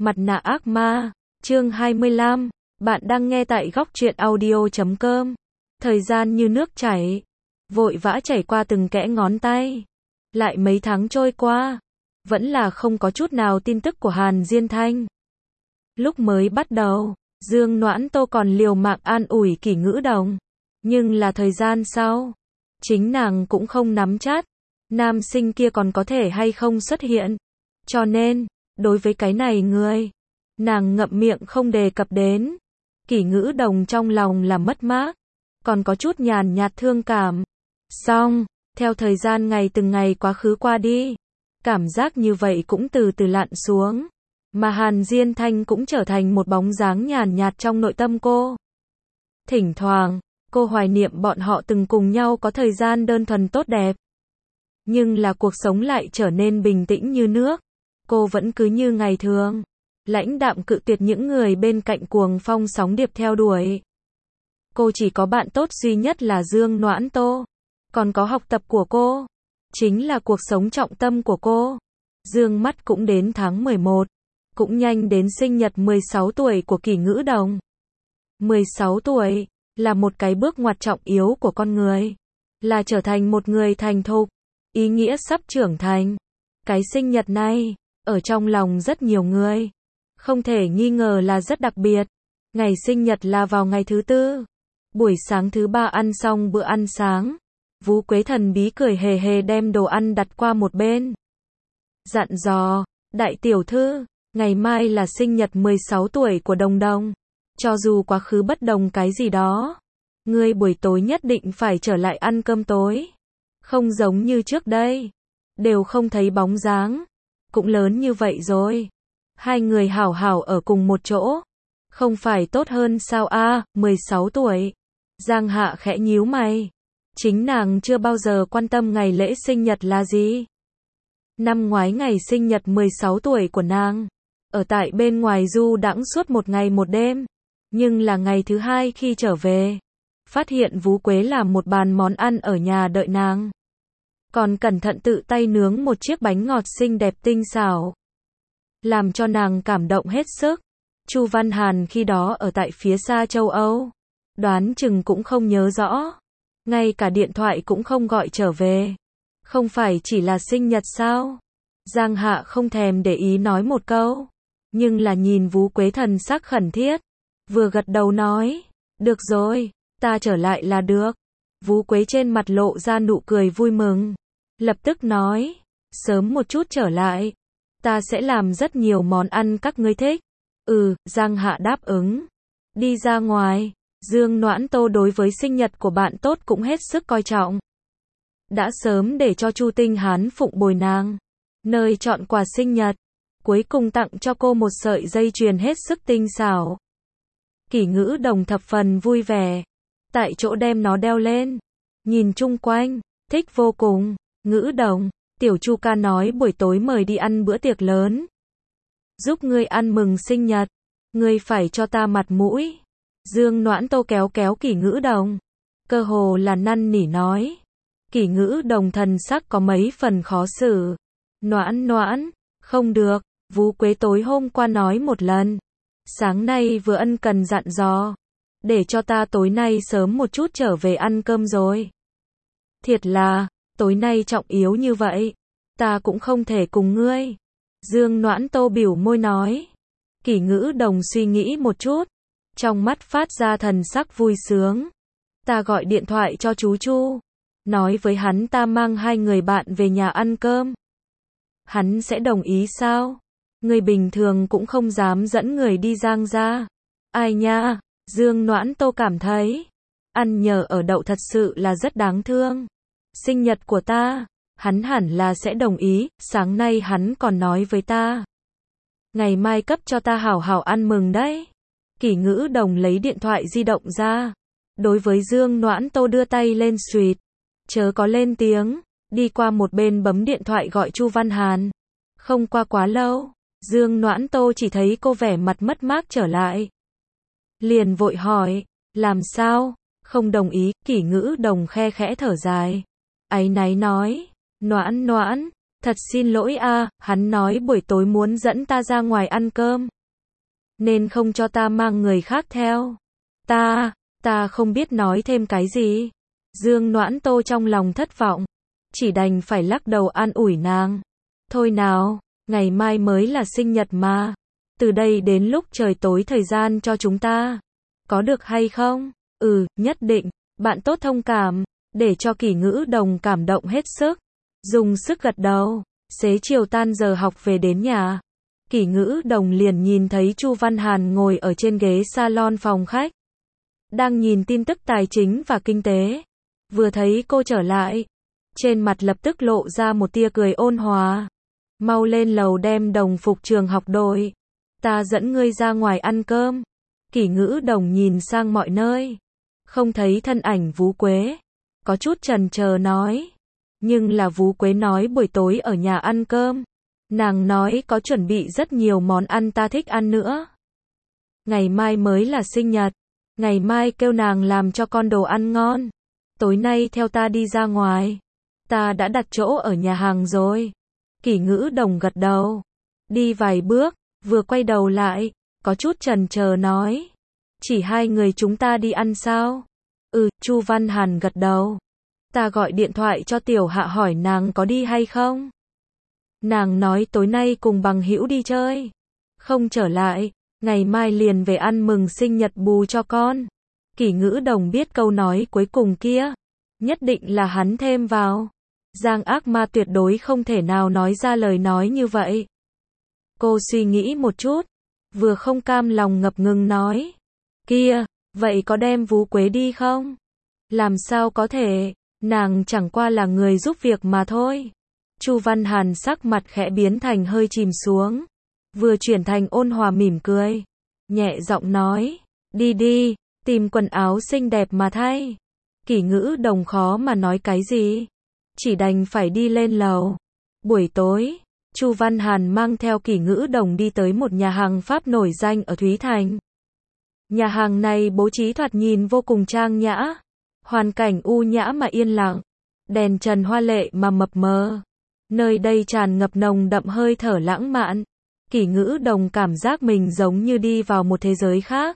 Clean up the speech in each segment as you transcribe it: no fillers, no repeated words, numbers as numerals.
Mặt nạ ác ma, chương 25, bạn đang nghe tại góc truyện audio.com. Thời gian như nước chảy, vội vã chảy qua từng kẽ ngón tay. Lại mấy tháng trôi qua, vẫn là không có chút nào tin tức của Hàn Diên Thanh. Lúc mới bắt đầu, Dương Noãn Tô còn liều mạng an ủi Kỷ Ngữ Đồng. Nhưng là thời gian sau, chính nàng cũng không nắm chắc, nam sinh kia còn có thể hay không xuất hiện. Cho nên, đối với cái này người, nàng ngậm miệng không đề cập đến. Kỷ Ngữ Đồng trong lòng là mất mát, còn có chút nhàn nhạt thương cảm. Xong, theo thời gian ngày từng ngày quá khứ qua đi, cảm giác như vậy cũng từ từ lặn xuống. Mà Hàn Diên Thanh cũng trở thành một bóng dáng nhàn nhạt trong nội tâm cô. Thỉnh thoảng, cô hoài niệm bọn họ từng cùng nhau có thời gian đơn thuần tốt đẹp. Nhưng là cuộc sống lại trở nên bình tĩnh như nước. Cô vẫn cứ như ngày thường, lãnh đạm cự tuyệt những người bên cạnh cuồng phong sóng điệp theo đuổi. Cô chỉ có bạn tốt duy nhất là Dương Noãn Tô. Còn có học tập của cô, chính là cuộc sống trọng tâm của cô. Dương mắt cũng đến tháng 11, cũng nhanh đến sinh nhật 16 tuổi của Kỷ Ngữ Đồng. 16 tuổi, là một cái bước ngoặt trọng yếu của con người. Là trở thành một người thành thục, ý nghĩa sắp trưởng thành. Cái sinh nhật này, ở trong lòng rất nhiều người, không thể nghi ngờ là rất đặc biệt. Ngày sinh nhật là vào ngày thứ tư. Buổi sáng thứ ba ăn xong bữa ăn sáng, Vú Quế thần bí cười hề hề đem đồ ăn đặt qua một bên. Dặn dò, đại tiểu thư, ngày mai là sinh nhật 16 tuổi của Đồng Đồng. Cho dù quá khứ bất đồng cái gì đó, ngươi buổi tối nhất định phải trở lại ăn cơm tối. Không giống như trước đây, đều không thấy bóng dáng. Cũng lớn như vậy rồi, hai người hảo hảo ở cùng một chỗ, không phải tốt hơn sao a? 16 tuổi. Giang Hạ khẽ nhíu mày. Chính nàng chưa bao giờ quan tâm ngày lễ sinh nhật là gì. Năm ngoái ngày sinh nhật 16 tuổi của nàng, ở tại bên ngoài du đãng suốt một ngày một đêm. Nhưng là ngày thứ hai khi trở về, phát hiện Vú Quế làm một bàn món ăn ở nhà đợi nàng. Còn cẩn thận tự tay nướng một chiếc bánh ngọt xinh đẹp tinh xảo, làm cho nàng cảm động hết sức. Chu Văn Hàn khi đó ở tại phía xa châu Âu, đoán chừng cũng không nhớ rõ, ngay cả điện thoại cũng không gọi trở về. Không phải chỉ là sinh nhật sao? Giang Hạ không thèm để ý nói một câu, nhưng là nhìn Vú Quế thần sắc khẩn thiết, vừa gật đầu nói, được rồi, ta trở lại là được. Vú Quế trên mặt lộ ra nụ cười vui mừng, lập tức nói, sớm một chút trở lại, ta sẽ làm rất nhiều món ăn các ngươi thích. Giang Hạ đáp ứng. Đi ra ngoài, Dương Noãn Tô đối với sinh nhật của bạn tốt cũng hết sức coi trọng. Đã sớm để cho Chu Tinh Hán phụng bồi nàng, nơi chọn quà sinh nhật, cuối cùng tặng cho cô một sợi dây chuyền hết sức tinh xảo. Kỷ Ngữ Đồng thập phần vui vẻ, tại chỗ đem nó đeo lên, nhìn chung quanh, thích vô cùng. Ngữ Đồng, tiểu Chu ca nói buổi tối mời đi ăn bữa tiệc lớn, giúp ngươi ăn mừng sinh nhật, ngươi phải cho ta mặt mũi. Dương Noãn Tô kéo kéo Kỷ Ngữ Đồng, cơ hồ là năn nỉ nói. Kỷ Ngữ Đồng thần sắc có mấy phần khó xử. Noãn Noãn, không được, Vú Quế tối hôm qua nói một lần, sáng nay vừa ân cần dặn dò, để cho ta tối nay sớm một chút trở về ăn cơm rồi. Thiệt là, tối nay trọng yếu như vậy, ta cũng không thể cùng ngươi. Dương Noãn Tô biểu môi nói. Kỷ Ngữ Đồng suy nghĩ một chút, trong mắt phát ra thần sắc vui sướng. Ta gọi điện thoại cho chú Chu, nói với hắn ta mang hai người bạn về nhà ăn cơm. Hắn sẽ đồng ý sao? Người bình thường cũng không dám dẫn người đi Giang ra. Ai nha, Dương Noãn Tô cảm thấy, ăn nhờ ở đậu thật sự là rất đáng thương. Sinh nhật của ta, hắn hẳn là sẽ đồng ý, sáng nay hắn còn nói với ta, ngày mai cấp cho ta hảo hảo ăn mừng đấy. Kỷ Ngữ Đồng lấy điện thoại di động ra, đối với Dương Noãn Tô đưa tay lên suýt, chớ có lên tiếng, đi qua một bên bấm điện thoại gọi Chu Văn Hàn. Không qua quá lâu, Dương Noãn Tô chỉ thấy cô vẻ mặt mất mát trở lại. Liền vội hỏi, làm sao? Không đồng ý. Kỷ Ngữ Đồng khe khẽ thở dài, áy náy nói, Noãn Noãn, thật xin lỗi a, hắn nói buổi tối muốn dẫn ta ra ngoài ăn cơm. nên không cho ta mang người khác theo. Ta không biết nói thêm cái gì. Dương Noãn Tô trong lòng thất vọng, chỉ đành phải lắc đầu an ủi nàng. Thôi nào, ngày mai mới là sinh nhật mà. Từ đây đến lúc trời tối thời gian cho chúng ta. Có được hay không? Nhất định. Bạn tốt thông cảm, để cho Kỷ Ngữ Đồng cảm động hết sức. Dùng sức gật đầu. Xế chiều tan giờ học về đến nhà, Kỷ Ngữ Đồng liền nhìn thấy Chu Văn Hàn ngồi ở trên ghế salon phòng khách, đang nhìn tin tức tài chính và kinh tế. Vừa thấy cô trở lại, trên mặt lập tức lộ ra một tia cười ôn hòa. Mau lên lầu đem đồng phục trường học đội. Ta dẫn ngươi ra ngoài ăn cơm. Kỷ Ngữ Đồng nhìn sang mọi nơi, không thấy thân ảnh Vú Quế, có chút chần chờ nói. Nhưng là Vú Quế nói buổi tối ở nhà ăn cơm. Nàng nói có chuẩn bị rất nhiều món ăn ta thích ăn nữa. Ngày mai mới là sinh nhật. Ngày mai kêu nàng làm cho con đồ ăn ngon. Tối nay theo ta đi ra ngoài. Ta đã đặt chỗ ở nhà hàng rồi. Kỷ Ngữ Đồng gật đầu. Đi vài bước, vừa quay đầu lại, có chút chần chờ nói. Chỉ hai người chúng ta đi ăn sao? Chu Văn Hàn gật đầu. Ta gọi điện thoại cho Tiểu Hạ hỏi nàng có đi hay không. Nàng nói tối nay cùng bằng hữu đi chơi. Không trở lại, ngày mai liền về ăn mừng sinh nhật bù cho con. Kỷ Ngữ Đồng biết câu nói cuối cùng kia, nhất định là hắn thêm vào. Giang ác ma tuyệt đối không thể nào nói ra lời nói như vậy. Cô suy nghĩ một chút, vừa không cam lòng ngập ngừng nói. Kia, vậy có đem Vú Quế đi không? Làm sao có thể, nàng chẳng qua là người giúp việc mà thôi. Chu Văn Hàn sắc mặt khẽ biến thành hơi chìm xuống, vừa chuyển thành ôn hòa mỉm cười, nhẹ giọng nói, đi đi, tìm quần áo xinh đẹp mà thay. Kỷ Ngữ Đồng khó mà nói cái gì, chỉ đành phải đi lên lầu. Buổi tối, Chu Văn Hàn mang theo Kỷ Ngữ Đồng đi tới một nhà hàng Pháp nổi danh ở Thúy Thành. Nhà hàng này bố trí thoạt nhìn vô cùng trang nhã, hoàn cảnh u nhã mà yên lặng, đèn trần hoa lệ mà mập mờ. Nơi đây tràn ngập nồng đậm hơi thở lãng mạn. Kỷ Ngữ Đồng cảm giác mình giống như đi vào một thế giới khác.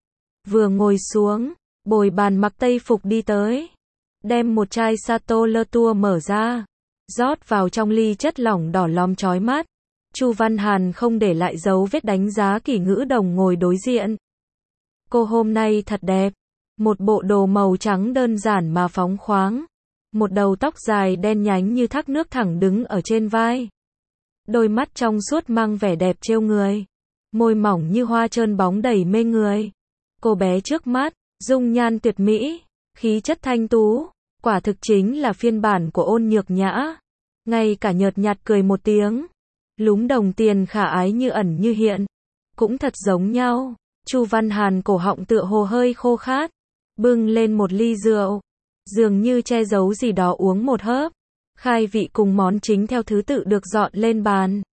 Vừa ngồi xuống, bồi bàn mặc tây phục đi tới, đem một chai Chateau Latour mở ra, rót vào trong ly chất lỏng đỏ lòm chói mắt. Chu Văn Hàn không để lại dấu vết đánh giá Kỷ Ngữ Đồng ngồi đối diện. Cô hôm nay thật đẹp, một bộ đồ màu trắng đơn giản mà phóng khoáng. Một đầu tóc dài đen nhánh như thác nước thẳng đứng ở trên vai. Đôi mắt trong suốt mang vẻ đẹp trêu người. Môi mỏng như hoa trơn bóng đầy mê người. Cô bé trước mắt, dung nhan tuyệt mỹ, khí chất thanh tú, quả thực chính là phiên bản của Ôn Nhược Nhã. Ngay cả nhợt nhạt cười một tiếng, lúm đồng tiền khả ái như ẩn như hiện, cũng thật giống nhau. Chu Văn Hàn cổ họng tựa hồ hơi khô khát, bưng lên một ly rượu, dường như che giấu gì đó uống một hớp. Khai vị cùng món chính theo thứ tự được dọn lên bàn.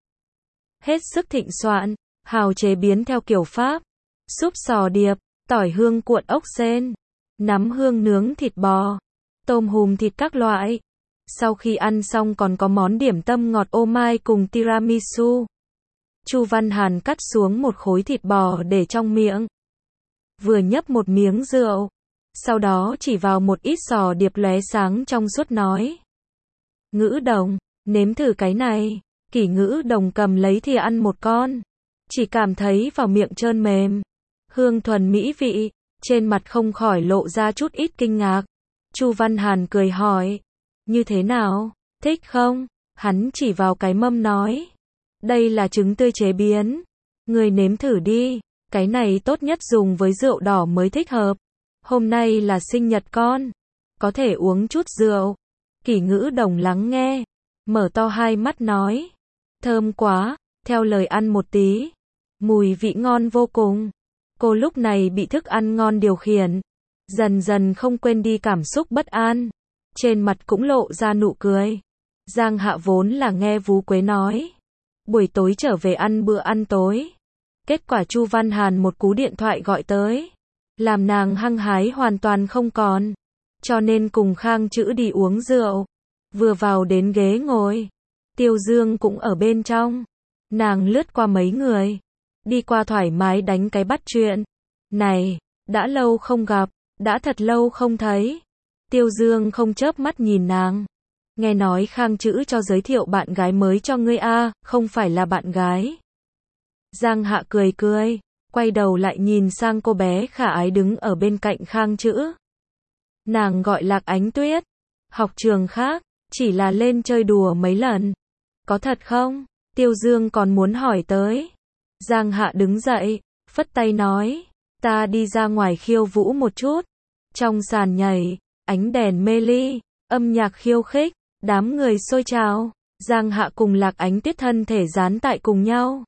Hết sức thịnh soạn, hào chế biến theo kiểu Pháp. Súp sò điệp, tỏi hương cuộn ốc sên, nắm hương nướng thịt bò, tôm hùm thịt các loại. Sau khi ăn xong còn có món điểm tâm ngọt ô mai cùng tiramisu. Chu Văn Hàn cắt xuống một khối thịt bò để trong miệng. Vừa nhấp một miếng rượu, sau đó chỉ vào một ít sò điệp lóe sáng trong suốt nói. Ngữ Đồng, nếm thử cái này. Kỷ Ngữ Đồng cầm lấy thìa ăn một con, chỉ cảm thấy vào miệng trơn mềm, hương thuần mỹ vị, trên mặt không khỏi lộ ra chút ít kinh ngạc. Chu Văn Hàn cười hỏi, như thế nào, thích không? Hắn chỉ vào cái mâm nói, đây là trứng tươi chế biến, người nếm thử đi, cái này tốt nhất dùng với rượu đỏ mới thích hợp. Hôm nay là sinh nhật con, có thể uống chút rượu. Kỷ Ngữ Đồng lắng nghe, mở to hai mắt nói, thơm quá, theo lời ăn một tí, mùi vị ngon vô cùng. Cô lúc này bị thức ăn ngon điều khiển, dần dần không quên đi cảm xúc bất an, trên mặt cũng lộ ra nụ cười. Giang Hạ vốn là nghe Vú Quế nói, buổi tối trở về ăn bữa ăn tối. Kết quả Chu Văn Hàn một cú điện thoại gọi tới, làm nàng hăng hái hoàn toàn không còn. Cho nên cùng Khang Chữ đi uống rượu. Vừa vào đến ghế ngồi, Tiêu Dương cũng ở bên trong. Nàng lướt qua mấy người, đi qua thoải mái đánh cái bắt chuyện. Này, đã lâu không gặp, đã thật lâu không thấy. Tiêu Dương không chớp mắt nhìn nàng. Nghe nói Khang Chữ cho giới thiệu bạn gái mới cho ngươi a, không phải là bạn gái. Giang Hạ cười cười, quay đầu lại nhìn sang cô bé khả ái đứng ở bên cạnh Khang Chữ. Nàng gọi Lạc Ánh Tuyết, học trường khác, chỉ là lên chơi đùa mấy lần. Có thật không? Tiêu Dương còn muốn hỏi tới. Giang Hạ đứng dậy, phất tay nói, ta đi ra ngoài khiêu vũ một chút. Trong sàn nhảy, ánh đèn mê ly, âm nhạc khiêu khích, đám người xôi trào, Giang Hạ cùng Lạc Ánh Tuyết thân thể dán tại cùng nhau.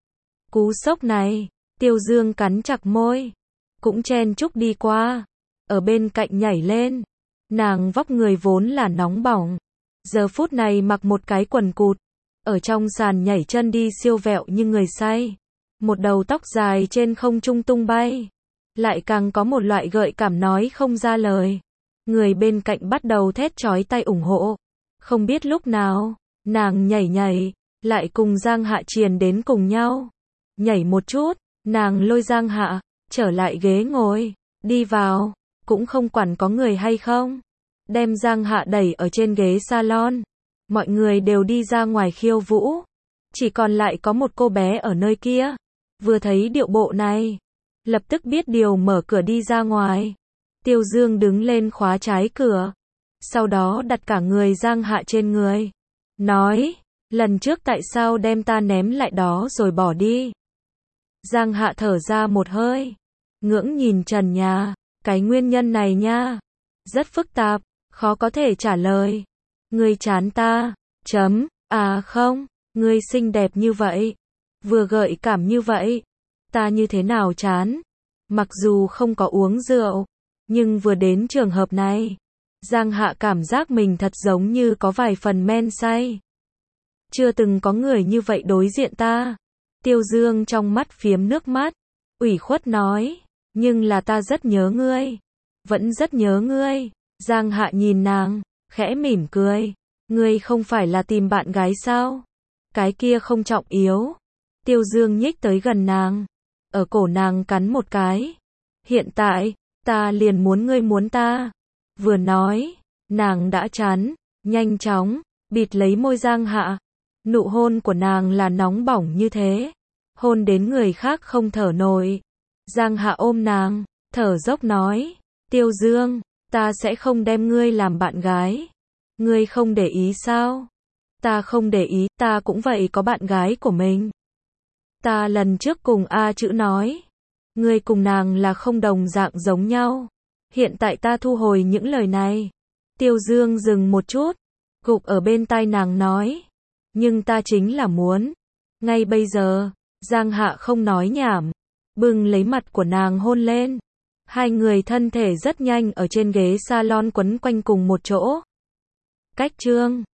Cú sốc này, Tiêu Dương cắn chặt môi, cũng chen chúc đi qua, ở bên cạnh nhảy lên. Nàng vóc người vốn là nóng bỏng, giờ phút này mặc một cái quần cụt, ở trong sàn nhảy chân đi siêu vẹo như người say. Một đầu tóc dài trên không trung tung bay, lại càng có một loại gợi cảm nói không ra lời. Người bên cạnh bắt đầu thét chói tai ủng hộ. Không biết lúc nào, nàng nhảy nhảy, lại cùng Giang Hạ triền đến cùng nhau. Nhảy một chút, nàng lôi Giang Hạ, trở lại ghế ngồi, đi vào, cũng không quản có người hay không. Đem Giang Hạ đẩy ở trên ghế salon. Mọi người đều đi ra ngoài khiêu vũ. Chỉ còn lại có một cô bé ở nơi kia. Vừa thấy điệu bộ này, lập tức biết điều mở cửa đi ra ngoài. Tiêu Dương đứng lên khóa trái cửa. Sau đó đặt cả người Giang Hạ trên người. Nói, lần trước tại sao đem ta ném lại đó rồi bỏ đi. Giang Hạ thở ra một hơi. Ngưỡng nhìn trần nhà. Cái nguyên nhân này nha. Rất phức tạp, khó có thể trả lời. Ngươi chán ta. Chấm. À không, ngươi xinh đẹp như vậy. Vừa gợi cảm như vậy. Ta như thế nào chán. Mặc dù không có uống rượu. Nhưng vừa đến trường hợp này. Giang Hạ cảm giác mình thật giống như có vài phần men say. Chưa từng có người như vậy đối diện ta. Tiêu Dương trong mắt phiếm nước mắt. Ủy khuất nói. Nhưng là ta rất nhớ ngươi. Vẫn rất nhớ ngươi. Giang Hạ nhìn nàng, khẽ mỉm cười. Ngươi không phải là tìm bạn gái sao? Cái kia không trọng yếu. Tiêu Dương nhích tới gần nàng. Ở cổ nàng cắn một cái. Hiện tại, ta liền muốn ngươi muốn ta. Vừa nói, nàng đã chán, nhanh chóng, bịt lấy môi Giang Hạ. Nụ hôn của nàng là nóng bỏng như thế. Hôn đến người khác không thở nổi. Giang Hạ ôm nàng, thở dốc nói. Tiêu Dương, ta sẽ không đem ngươi làm bạn gái. Ngươi không để ý sao? Ta không để ý, ta cũng vậy có bạn gái của mình. Ta lần trước cùng A Chữ nói. Ngươi cùng nàng là không đồng dạng giống nhau. Hiện tại ta thu hồi những lời này. Tiêu Dương dừng một chút, gục ở bên tai nàng nói. Nhưng ta chính là muốn. Ngay bây giờ, Giang Hạ không nói nhảm. Bưng lấy mặt của nàng hôn lên. Hai người thân thể rất nhanh ở trên ghế salon quấn quanh cùng một chỗ. Cách chương